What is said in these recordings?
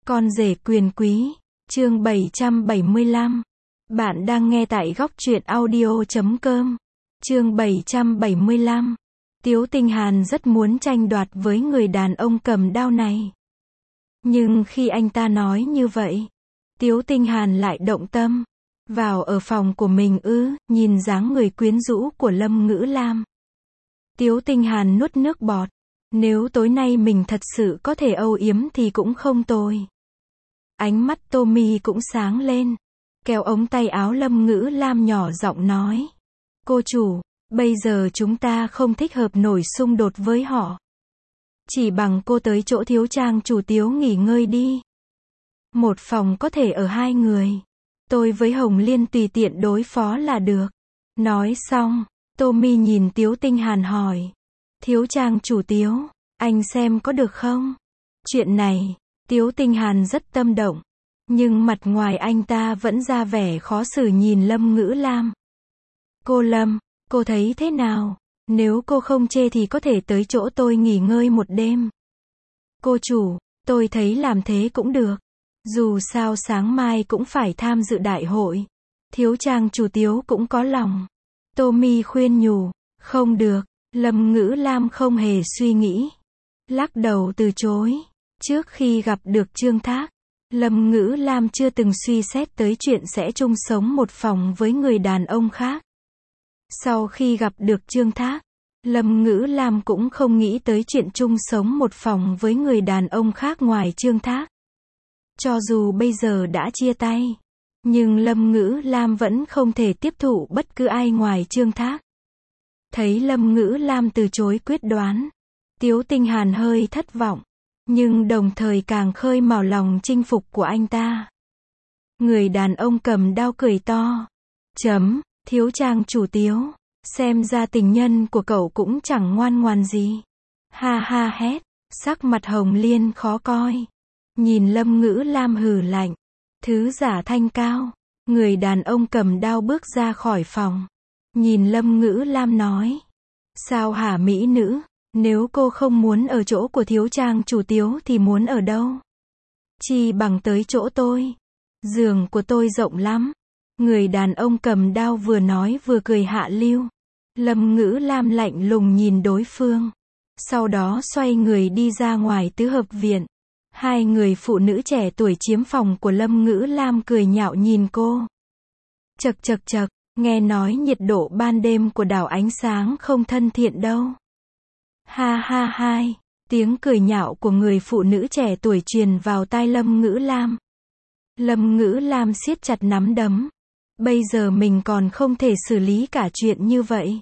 Con rể quyền quý, chương 775. Bạn đang nghe tại góc truyện audio.com. Chương 775. Tiếu Tinh Hàn rất muốn tranh đoạt với người đàn ông cầm đao này. Nhưng khi anh ta nói như vậy, Tiếu Tinh Hàn lại động tâm. Vào ở phòng của mình nhìn dáng người quyến rũ của Lâm Ngữ Lam. Tiếu Tinh Hàn nuốt nước bọt. Nếu tối nay mình thật sự có thể âu yếm thì cũng không tồi. Ánh mắt Tommy cũng sáng lên. Kéo ống tay áo Lâm Ngữ Lam nhỏ giọng nói. Cô chủ, bây giờ chúng ta không thích hợp nổi xung đột với họ. Chỉ bằng cô tới chỗ thiếu trang chủ Tiếu nghỉ ngơi đi. Một phòng có thể ở hai người. Tôi với Hồng Liên tùy tiện đối phó là được. Nói xong, Tommy nhìn Tiếu Tinh Hàn hỏi. Thiếu trang chủ Tiếu, anh xem có được không? Chuyện này, Tiếu Tinh Hàn rất tâm động. Nhưng mặt ngoài anh ta vẫn ra vẻ khó xử nhìn Lâm Ngữ Lam. Cô Lâm, cô thấy thế nào? Nếu cô không chê thì có thể tới chỗ tôi nghỉ ngơi một đêm. Cô chủ, tôi thấy làm thế cũng được. Dù sao sáng mai cũng phải tham dự đại hội. Thiếu trang chủ Tiếu cũng có lòng. Tommy khuyên nhủ. Không được. Lâm Ngữ Lam không hề suy nghĩ. Lắc đầu từ chối. Trước khi gặp được Trương Thác, Lâm Ngữ Lam chưa từng suy xét tới chuyện sẽ chung sống một phòng với người đàn ông khác. Sau khi gặp được Trương Thác, Lâm Ngữ Lam cũng không nghĩ tới chuyện chung sống một phòng với người đàn ông khác ngoài Trương Thác. Cho dù bây giờ đã chia tay, nhưng Lâm Ngữ Lam vẫn không thể tiếp thụ bất cứ ai ngoài Trương Thác. Thấy Lâm Ngữ Lam từ chối quyết đoán, Tiếu Tinh Hàn hơi thất vọng, nhưng đồng thời càng khơi mào lòng chinh phục của anh ta. Người đàn ông cầm đao cười to. Thiếu trang chủ Tiếu, xem ra tình nhân của cậu cũng chẳng ngoan ngoãn gì. Ha ha hét, sắc mặt Hồng Liên khó coi. Nhìn Lâm Ngữ Lam hừ lạnh. Thứ giả thanh cao. Người đàn ông cầm đao bước ra khỏi phòng. Nhìn Lâm Ngữ Lam nói. Sao hả mỹ nữ, nếu cô không muốn ở chỗ của thiếu trang chủ Tiếu thì muốn ở đâu? Chi bằng tới chỗ tôi. Giường của tôi rộng lắm. Người đàn ông cầm đao vừa nói vừa cười hạ lưu. Lâm Ngữ Lam lạnh lùng nhìn đối phương. Sau đó xoay người đi ra ngoài tứ hợp viện. Hai người phụ nữ trẻ tuổi chiếm phòng của Lâm Ngữ Lam cười nhạo nhìn cô. Chậc chậc chậc, nghe nói nhiệt độ ban đêm của đảo ánh sáng không thân thiện đâu. Ha ha hai, tiếng cười nhạo của người phụ nữ trẻ tuổi truyền vào tai Lâm Ngữ Lam. Lâm Ngữ Lam siết chặt nắm đấm. Bây giờ mình còn không thể xử lý cả chuyện như vậy.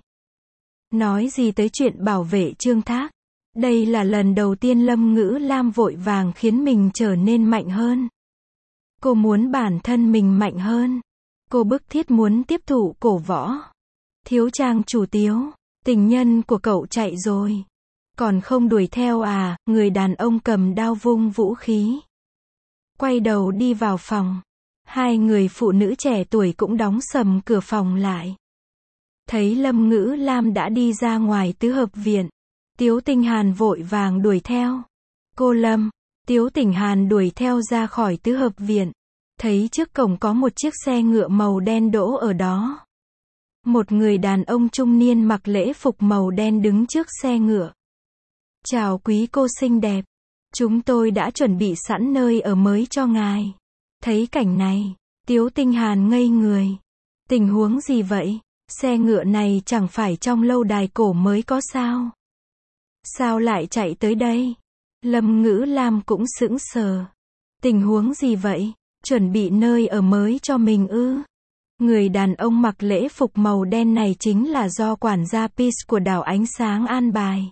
Nói gì tới chuyện bảo vệ Trương Thác. Đây là lần đầu tiên Lâm Ngữ Lam vội vàng khiến mình trở nên mạnh hơn. Cô muốn bản thân mình mạnh hơn. Cô bức thiết muốn tiếp thụ cổ võ. Thiếu trang chủ Tiếu, tình nhân của cậu chạy rồi. Còn không đuổi theo à? Người đàn ông cầm đao vung vũ khí. Quay đầu đi vào phòng. Hai người phụ nữ trẻ tuổi cũng đóng sầm cửa phòng lại. Thấy Lâm Ngữ Lam đã đi ra ngoài tứ hợp viện. Tiếu Tinh Hàn vội vàng đuổi theo. Cô Lâm, Tiếu Tinh Hàn đuổi theo ra khỏi tứ hợp viện. Thấy trước cổng có một chiếc xe ngựa màu đen đỗ ở đó. Một người đàn ông trung niên mặc lễ phục màu đen đứng trước xe ngựa. Chào quý cô xinh đẹp. Chúng tôi đã chuẩn bị sẵn nơi ở mới cho ngài. Thấy cảnh này, Tiếu Tinh Hàn ngây người. Tình huống gì vậy? Xe ngựa này chẳng phải trong lâu đài cổ mới có sao? Sao lại chạy tới đây? Lâm Ngữ Lam cũng sững sờ. Tình huống gì vậy? Chuẩn bị nơi ở mới cho mình ư? Người đàn ông mặc lễ phục màu đen này chính là do quản gia Peace của đảo ánh sáng an bài.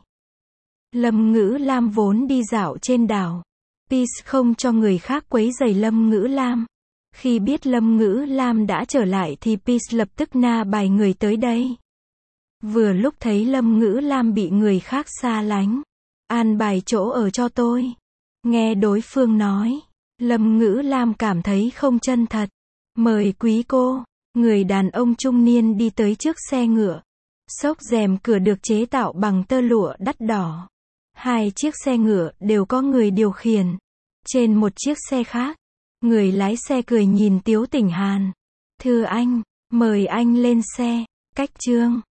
Lâm Ngữ Lam vốn đi dạo trên đảo. Peace không cho người khác quấy rầy Lâm Ngữ Lam. Khi biết Lâm Ngữ Lam đã trở lại thì Peace lập tức na bài người tới đây. Vừa lúc thấy Lâm Ngữ Lam bị người khác xa lánh. An bài chỗ ở cho tôi. Nghe đối phương nói, Lâm Ngữ Lam cảm thấy không chân thật. Mời quý cô. Người đàn ông trung niên đi tới trước xe ngựa. Xốc rèm cửa được chế tạo bằng tơ lụa đắt đỏ. Hai chiếc xe ngựa đều có người điều khiển. Trên một chiếc xe khác, người lái xe cười nhìn Tiếu Tỉnh Hàn. Thưa anh, mời anh lên xe. Cách chương